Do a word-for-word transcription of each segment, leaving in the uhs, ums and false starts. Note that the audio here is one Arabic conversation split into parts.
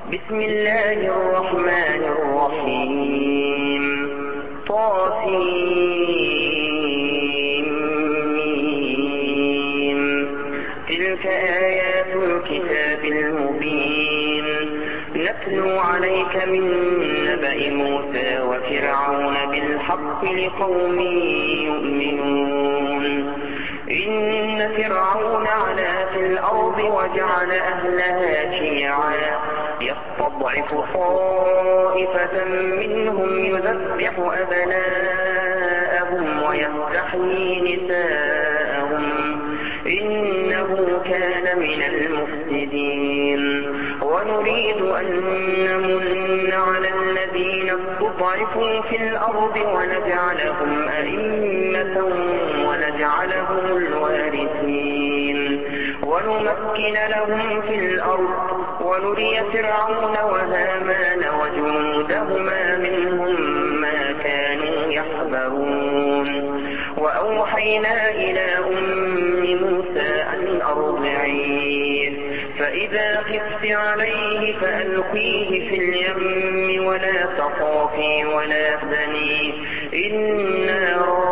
بسم الله الرحمن الرحيم. طاسيم. تلك آيات الكتاب المبين. نتلو عليك من نبأ موسى وفرعون بالحق لقوم يؤمنون. إن فرعون علا في الأرض وجعل أهلها شيعا يستضعف طائفة منهم يذبح أبناءهم ويستحيي نساءهم إنه كان من المفسدين. ونريد أن نمن على الذين استضعفوا في الأرض ونجعلهم أئمة ونجعلهم الوارثين ونمكن لهم في الأرض ونري فرعون وهامان وجنودهما منهم ما كانوا يحذرون. وأوحينا إلى أم موسى أن أرضعيه فإذا خفت عليه فألقيه في اليم ولا تخافي ولا تحزني إنا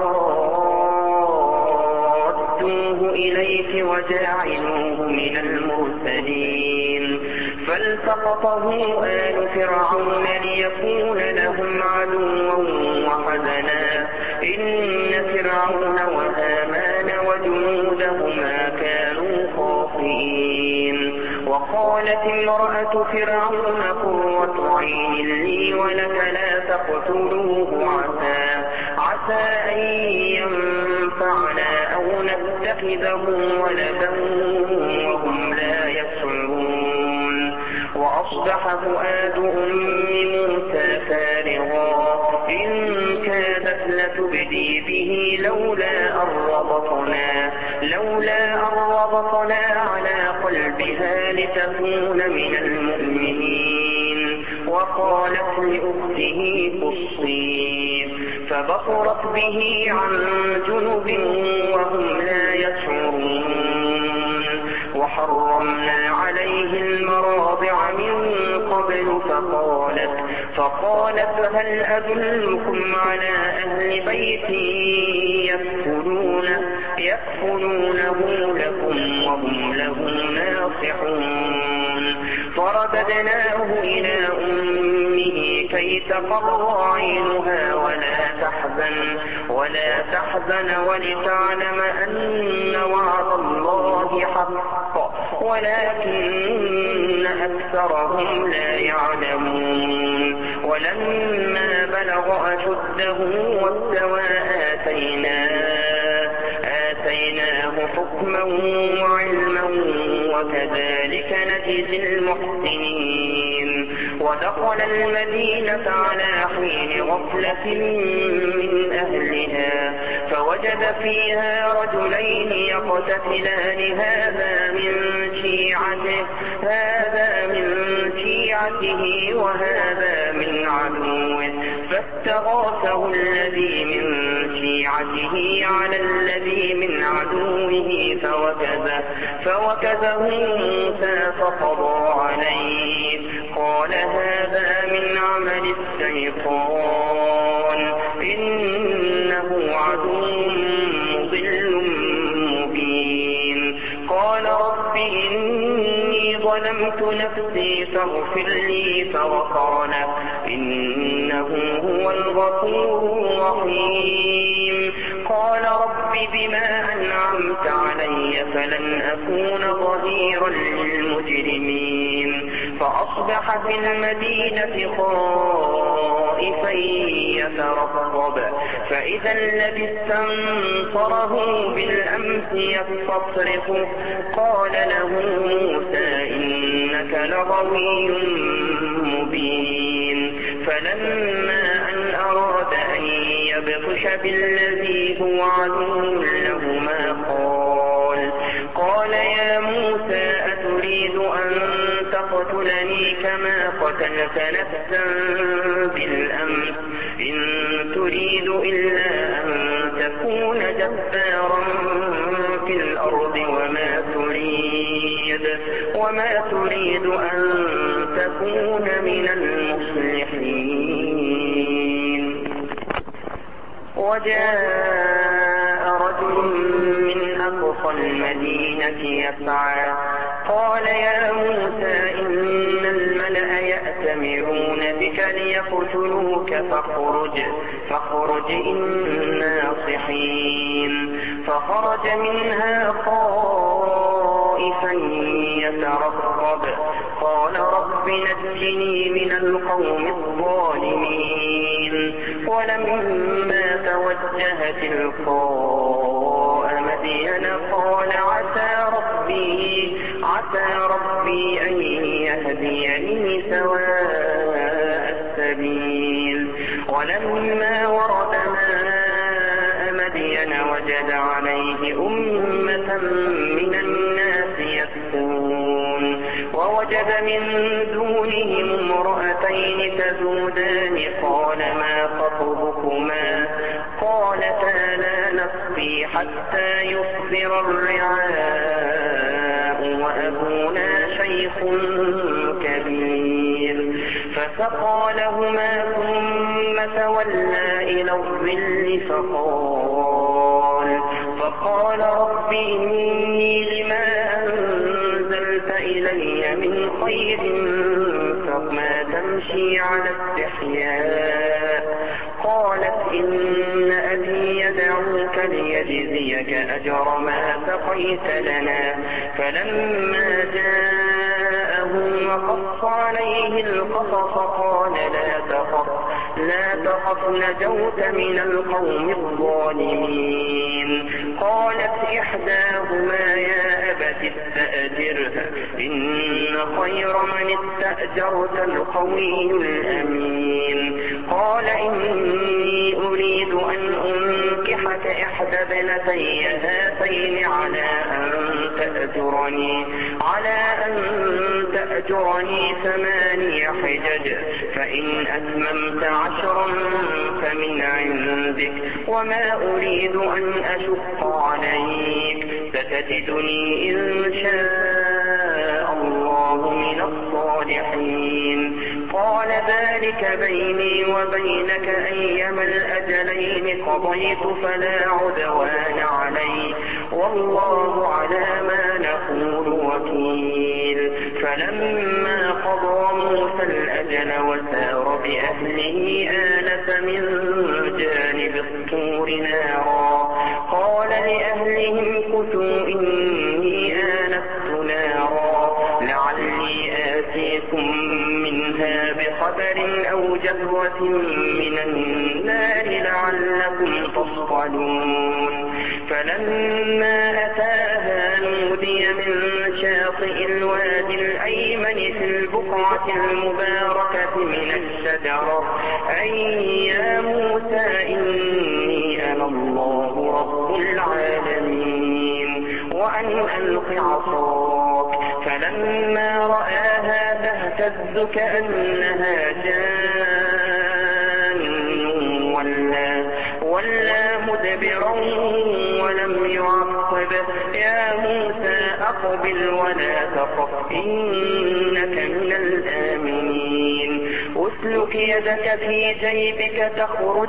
رادوه إليك وجاعلوه من المرسلين. فالتقطه آل فرعون ليكون لهم عدوا وحزنا إن فرعون وهامان وجنودهما كانوا خاطئين. وقالت امرأة فرعون قرة عين لي ولك لا تقتلوه عسى عسى أن ينفعنا أو نتخذه ولدا وهم لا يشعرون. وأصبح فؤاد أم موسى فارغا إن كادت لتبدي به لولا أن ربطنا لولا أن ربطنا على قلبها لتكون من المؤمنين. وقالت لأخته قصيه فبصرت به عن جنب وهم لا يشعرون. وحرمنا عليه المراضع من قبل فقالت فقالت هل أدلكم على أهل بيت يكفلونه يكفلونه لكم وهم له ناصحون. فرددناه إلى أمه كي تقر عينها ولا تحزن ولا تحزن ولتعلم أن وعد الله حق ولكن أكثرهم لا يعلمون. ولما بلغ أشده واستوى آتيناه آتيناه حكما وعلما وكذلك نجزي المحسنين. ودخل المدينة على حين غفلة من أهلها فوجد فيها رجلين يقتتلان هذا من شيعته هذا من شيعته وهذا من عدوه فاستغاثه الذي من شيعته على الذي من عدوه فوكزه فوكزه موسى فقضى عليه قال هذا من عمل الشيطان إنه عدو مضل مبين. قال رب إني ظلمت نفسي فاغفر لي فغفر له إنه هو الغفور الرحيم. قال رب بما أنعمت علي فلن أكون ظهيرا للمجرمين. فأصبح في المدينة خائفا يترقب فإذا الذي استنصره بالأمس يستصرخه قال له موسى إنك لغوي مبين. فلما أن أراد أن يبطش بالذي هو عدو لهما قال قال يا موسى أتريد أن تقتلني كما قتلت نفسا بالأمس إن تريد إلا أن تكون جبارا في الأرض وما تريد وما تريد أن تكون من المصلحين. وجاء رجل من أقصى المدينة يسعى قال يا موسى إن الملأ يأتمرون بك ليقتلوك فاخرج فاخرج إنا صحين. فخرج منها خائفا يترقب قال رب نجني من القوم الظالمين. ولما توجه تلقاء مدين قال عسى ربي عسى ربي أن يهديني سواء السبيل. ولما ورد ماء مدين وجد عليه أمة من الناس يسقون ووجد من دونهم امرأتين تذودان قال ما خطبكما قالتا لا نسقي حتى يصدر الرعاء وأبونا شيخ كبير. فسقى لهما ثم تولى إلى الظل فقال فقال رب إني لما أنزلت إلي من خير فما تمشي على استحياء. قالت إن أبي يدعوك ليجزيك أجر ما سقيت لنا. فلما جاءه وقص عليه القصص قال لا تخف لا تخف نجوت من القوم الظالمين. قالت إحداهما يا أبت استأجره إن خير من استأجرت القوي الأمين. قال إني أريد أن أنكحك إحدى ابنتي هاتين على أن تأجرني على أن تأجرني ثماني حجج فإن أتممت عشرا فمن عندك وما أريد أن أشق عليك ستجدني إن شاء الله من الصالحين. قال ذلك بيني وبينك أيما الأجلين قضيت فلا عدوان علي والله على ما نقول وكيل. فلما قضى موسى الأجل وسار بأهله آنس من جانب الطور نارا قال لأهلهم كثوا إني آنست نارا لعلي آتيكم منها بخبر أو جذوة من النار لعلكم تصطلون. فلما أتاها نودي من شاطئ الوادي الأيمن في البقعة المباركة من الشجرة أي يا موسى إني أنا الله رب العالمين وأن ألق عصاك. فلما رآها تهتز كأنها جان ولا, ولا مدبرا ولم يعقب. يا موسى أقبل ولا تخف إنك من الآمنين. أسلك يدك في جيبك تخرج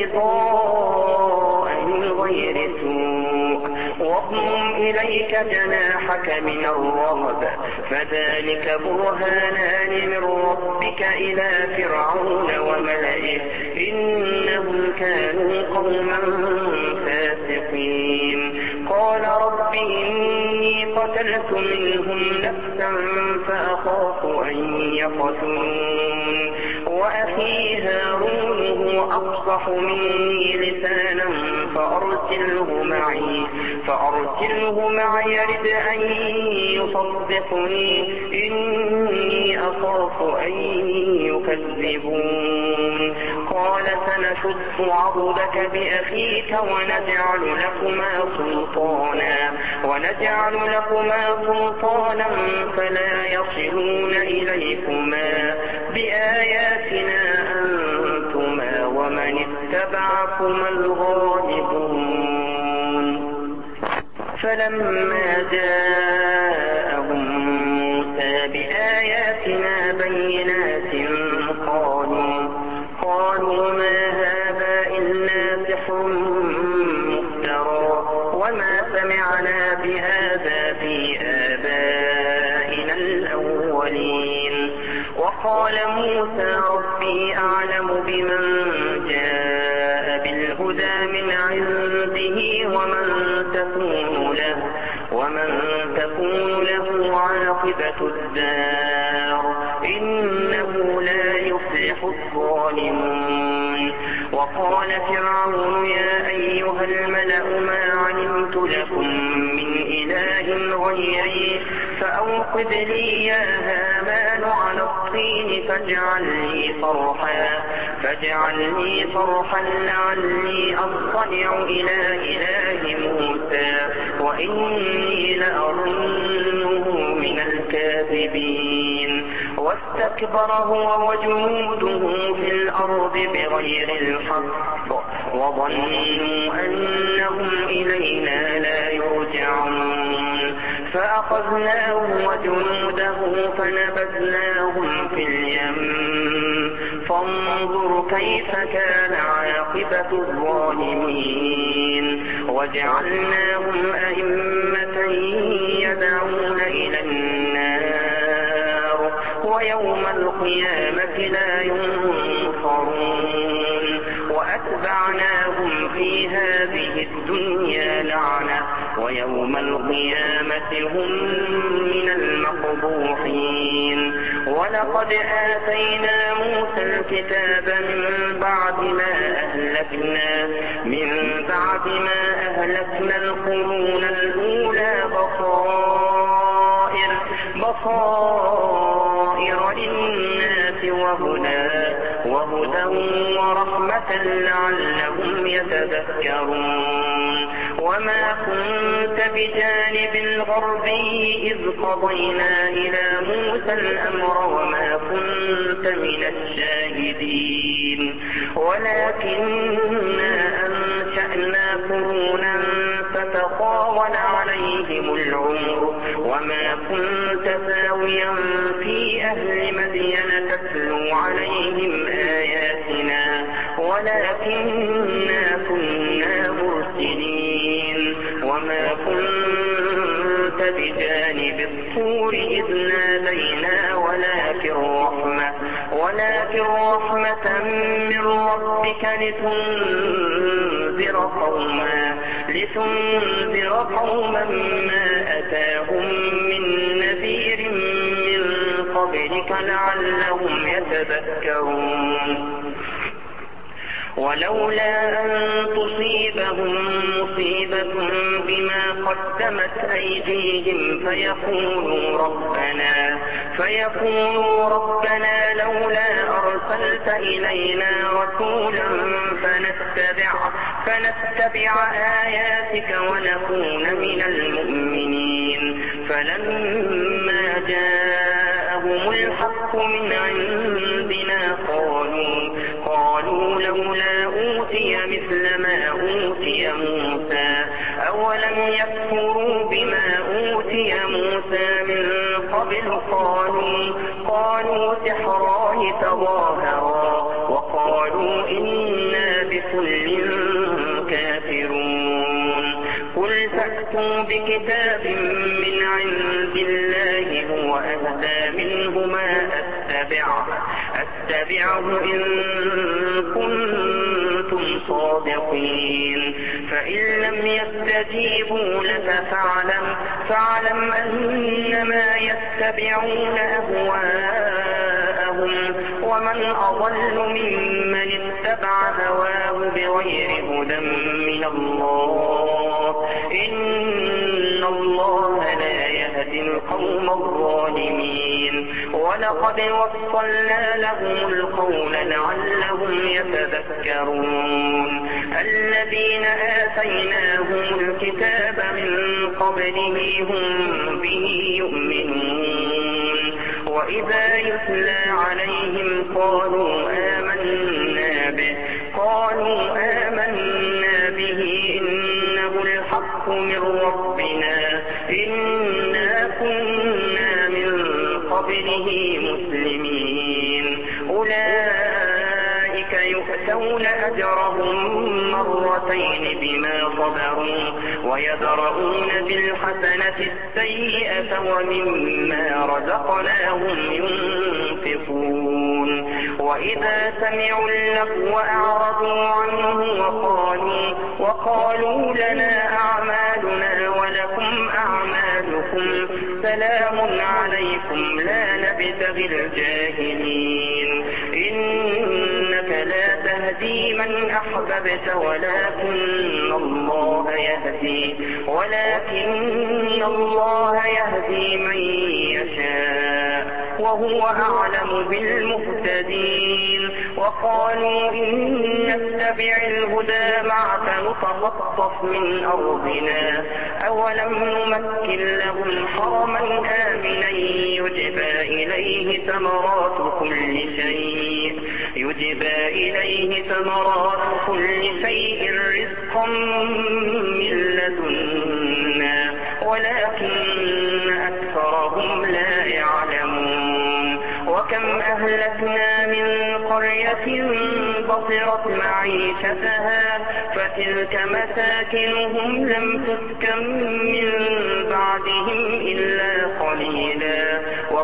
بيضاء من غير سوء واضمم إليك جناحك من الرهب فذلك برهانان من ربك إلى فرعون وملئه إنهم كانوا قوما فاسقين. قال رب إني قتلت منهم نفسا فأخاف أن يقتلون وأخي هارون هو أفصح مني لسانا فأرسله معي فأرسله معي يرد أن يصدقني إني أخاف أن يكذبون. قال سنشد عضدك بأخيك ونجعل لكما سلطانا ونجعل لكما سلطانا فلا يصلون إليكما بآياتنا أنتما ومن اتبعكما الغالبون. فلما جاءهم موسى بآياتنا بينات المرسلين. وقال موسى ربي أعلم بمن جاء بالهدى من عنده ومن تكون له, ومن تكون له عاقبة الدار إنه لا يفلح الظالمون. وقال فرعون يا أيها الملأ ما علمت لكم من إله غيري فأوقد لي يا هامان على الطين فاجعل لي صرحا, فاجعل لي صرحا لعلي أطلع إلى إله موسى وإني لأظنه من الكاذبين. واستكبر هو وجنوده في الأرض بغير الحق وظنوا أنهم إلينا لا يرجعون. فأخذناه وجنوده فنبذناهم في اليم فانظر كيف كان عاقبة الظالمين. وجعلناهم أئمة يدعون إلى النار ويوم القيامة لا ينصرون. وأتبعناهم في هذه الدنيا لعنة ويوم القيامة هم من المقبوحين. ولقد آتينا موسى الكتاب من بعد ما أهلكنا من بعد ما أهلكنا القرون الأولى بصائر بصائر للناس وهدى وهدى ورحمة لعلهم يتذكرون. وما كنت بجانب الغربي إذ قضينا إلى موسى الأمر وما كنت من الشاهدين ولكننا أنشأنا قرونا فتطاول عليهم العمر وما كنت ثاويا في أهل مدين تتلو عليهم آياتنا ولكننا كنا مرسلين. وما كنت بجانب الطور إذ نادينا ولكن رحمة ولكن رحمة من ربك لتنذر قوما لتنذر قوما ما أتاهم من نذير من قبلك لعلهم يتذكرون. ولولا أن تصيبهم مصيبة بما قدمت أيديهم فيقولوا ربنا فيقولوا ربنا لولا أرسلت إلينا رسولا فنتبع فنتبع آياتك ونكون من المؤمنين. فلما جاءهم الحق من عندنا قالوا قالوا لولا أوتي مثل ما أوتي موسى أولم يكفروا بما أوتي موسى من قبل قالوا قالوا سحران تظاهرا وقالوا إنا بكل كافرون. قل فأتوا بكتاب من عند الله هو أهدى منهما أتبعه أتبعه إن كنتم صادقين. فإن لم يستجيبوا لك فاعلم فاعلم أنما يتبعون أهواءهم ومن أضل ممن اتبع هواه بغير هدى من الله إن الله لا يهدي القوم الظالمين. ولقد وصلنا لهم القول لعلهم يتذكرون. الذين آتيناهم الكتاب من قبله هم به يؤمنون وإذا يتلى عليهم قالوا آمنا به قالوا آمنا به إنه الحق من ربنا إنا كنا من قبله مسلمين. أولئك يؤتون أجرهم مرتين بما صبروا ويدرؤون بالحسنة السيئة ومما رزقناهم ينفقون وإذا سمعوا اللغو أعرضوا عنه وقالوا, وقالوا لنا أعمالنا ولكم أعمالكم سلام عليكم لا نبتغي الجاهلين إنك لا تهدي من أحببت ولكن الله يهدي ولكن الله يهدي من يشاء وهو أعلم بالمهتدين وقالوا إن نتبع الهدى معك نتخطف من أرضنا أولم نمكن لهم حرما آمنا يجبى إليه ثمرات كل شيء يجبى إليه ثمرات كل شيء رزقا من لدنا ولكن أكثرهم لا يعلمون وكم أهلكنا من قرية بطرت معيشتها فتلك مساكنهم لم تسكن من بعدهم إلا قليلا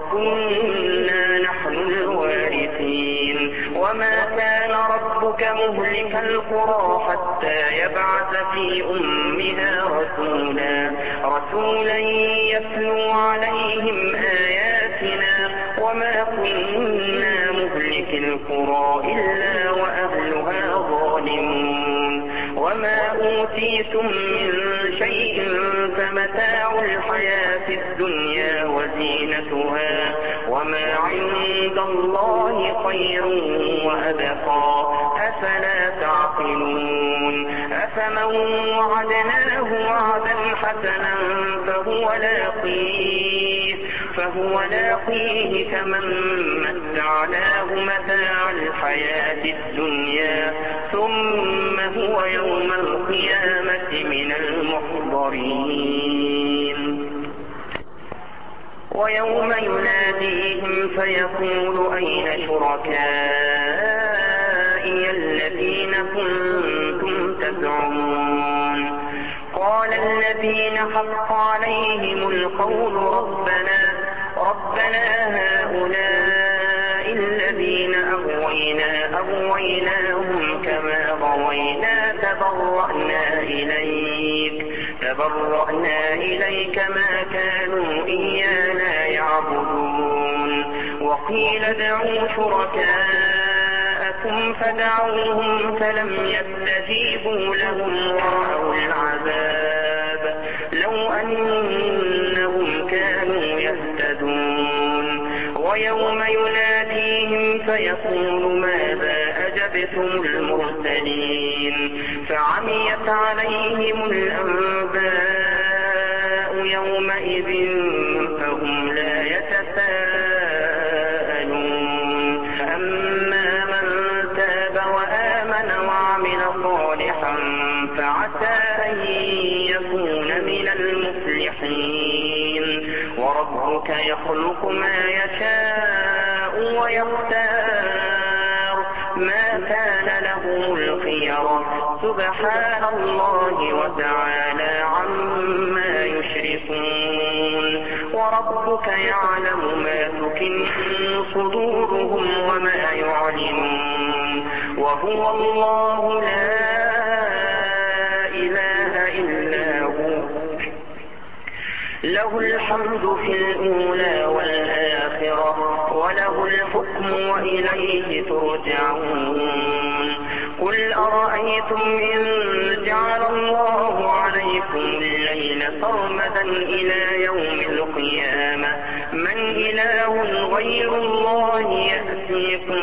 وكنا نحن الوارثين وما كان ربك مهلك القرى حتى يبعث في أمها رسولا رسولا يتلو عليهم آياتنا وما كنا مهلك القرى إلا وأهلها ظالمون وما أوتيتم من شيء فمتاع الحياة الدنيا وزينتها وما عند الله خير وأبقى أفلا تعقلون أفمن وعدناه وعدا حسنا فهو لاقيه فهو لاقيه كمن متعناه متاع الحياة الدنيا ثم هو يوم القيامة من المحضرين ويوم يناديهم فيقول أين شركائي الذين كنتم تزعمون قال الذين حق عليهم القول ربنا ربنا هؤلاء الذين أغوينا أغويناهم كما غوينا تبرأنا إليك تبرأنا إليك ما كانوا إيانا يعبدون وقيل ادعوا شركاءكم فدعوهم فلم يستجيبوا لهم ورأوا العذاب لو أنهم كانوا يهتدون ويوم يناديهم فيقول ماذا أجبتم المرسلين فعميت عليهم الأنباء يومئذ فهم لا يتساءلون أما من تاب وآمن وعمل صالحا فعسى أن يكون من المفلحين وربك يخلق ما يشاء ويختار ما كان له الخيرة سبحان الله وتعالى عما يشركون وربك يعلم ما تكن صدورهم وما يعلنون وهو الله لا إله إلا هو له الحمد في الأولى والآخرة وله الحكم وإليه ترجعون قل أرأيتم إن جعل الله عليكم الليل سرمدا إلى يوم القيامة من إله غير الله يأتيكم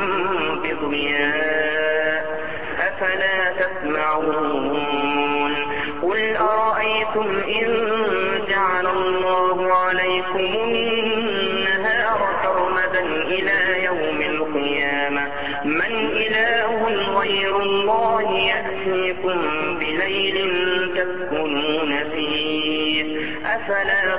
بضياء أفلا تسمعون قل أرأيتم إن جعل الله عليكم النهار سرمدا إلى يوم القيامة من إله غير الله يأتيكم بليل تسكنون فيه أفلا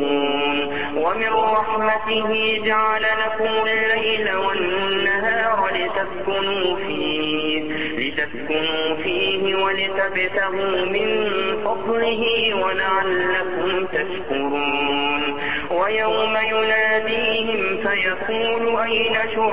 تبصرون ومن رحمته جعل لكم الليل والنهار لتسكنوا فيه, لتسكنوا فيه ولتبتغوا من فضله ولعلكم تشكرون. ويوم يناديهم فيقول أين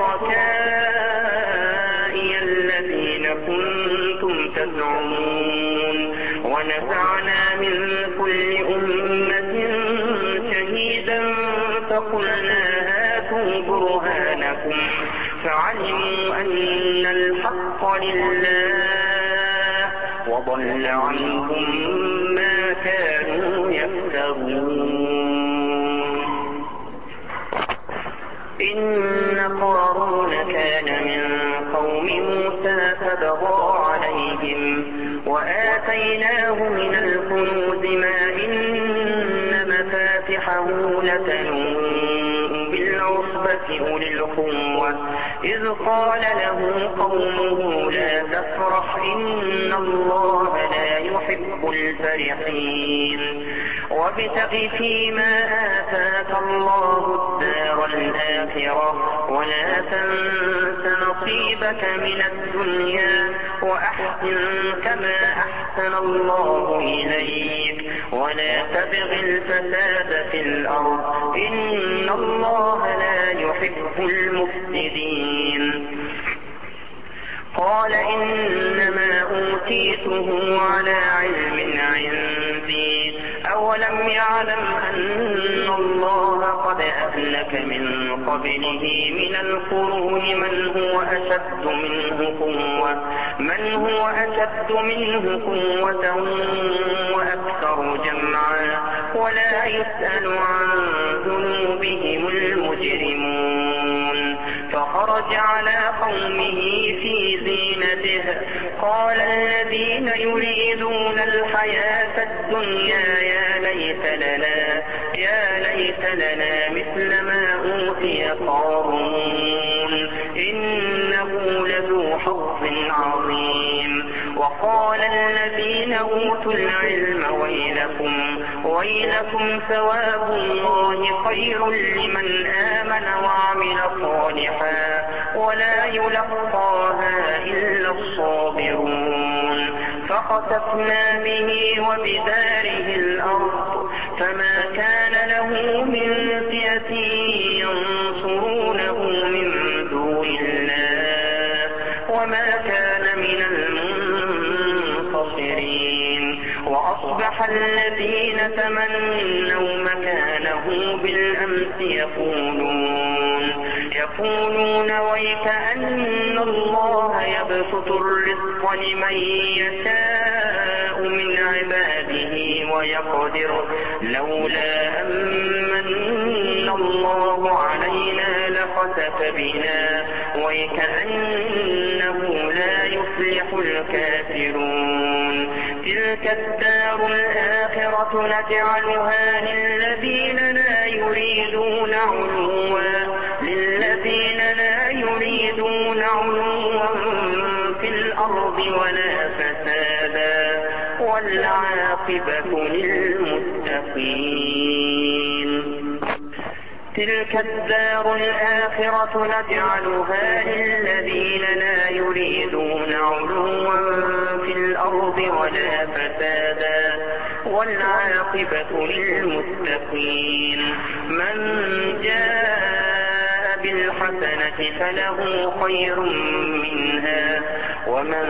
شركائي الذين كنتم تزعمون, ونزعنا من كل أمة شهيدا فقلنا هاتوا برهانكم فعلموا أن الحق لله وضل عنهم ما كانوا يفترون. إن قارون كان من قوم موسى فبغى عليهم وآتيناه من الكنوز ما إن مفاتحه لتنوء بالعصبة أولي القوة إذ قال له قومه لا تفرح إن الله لا يحب الفرحين وابتغ فيما آتاك الله الدار الآخرة ولا تنس نصيبك من الدنيا وأحسن كما أحسن الله إليك ولا تبغ الفساد في الأرض إن الله لا يحب المفسدين. قال إنما أوتيته على علم عندي أولم يعلم أن الله قد أهلك من قبله من القرون من هو أشد منه قوة من هو أشد منه قوة وأكثر جمعا ولا يسأل عن ذنوبهم المجرمون. فخرج على قومه في زينته قال الذين يريدون الحياة الدنيا يا ليت لنا يا ليت لنا مثل ما أوتي قارون إنه لذو حظ عظيم. وقال الذين أوتوا العلم ويلكم ويلكم ثواب الله خير لمن آمن وعمل صالحا ولا يلقاها إلا الصابرون. فخسفنا به وبداره الأرض فما كان له من فئة ينصرونه من دون الله وما كان من المنتصرين. وأصبح الذين تمنوا مكانه بالأمس يقولون يقولون ويكأن الله يبسط الرزق لمن يشاء من عباده ويقدر لولا أمن الله علينا لخسف بنا ويكأنه لا يفلح الكافرون. تلك الدار الآخرة نجعلها للذين لا يريدون علوا للذين لا يريدون علوا في الأرض ولا فسادا والعاقبة للمتقين. تلك الدار الآخرة نجعلها للذين لا يريدون علوا في الأرض ولا فسادا والعاقبة للمتقين. من جاء بالحسنة فله خير منها ومن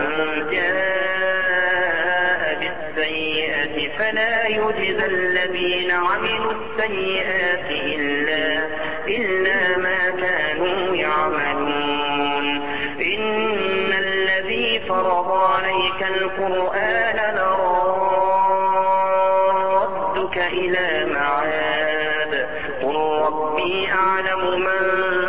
جاء بالسيئة فلا يجزى الذين عملوا السيئات إلا, إلا ما كانوا يعملون. إن الذي فرض عليك القرآن لرادك إلى معاد قل ربي أعلم من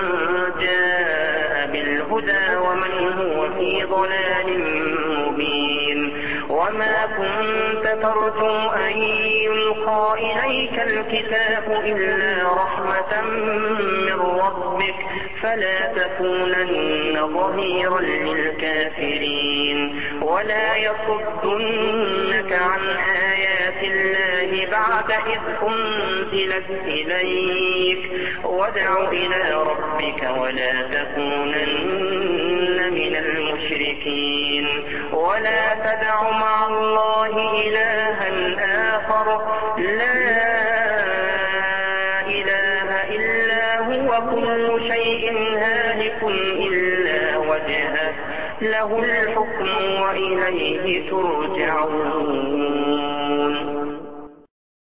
جاء بالهدى ومن هو في ضلال مبين. وما كنت ترجو أن يلقى إليك الكتاب إلا رحمة من ربك فلا تكونن ظهيرا للكافرين ولا يصدنك عن آيات الله بعد إذ أنزلت إليك وادع إلى ربك ولا تكونن من المشركين ولا تدع مع الله إلها آخر لا إله إلا هو كل شيء هالك إلا وجهه له الحكم وإليه ترجعون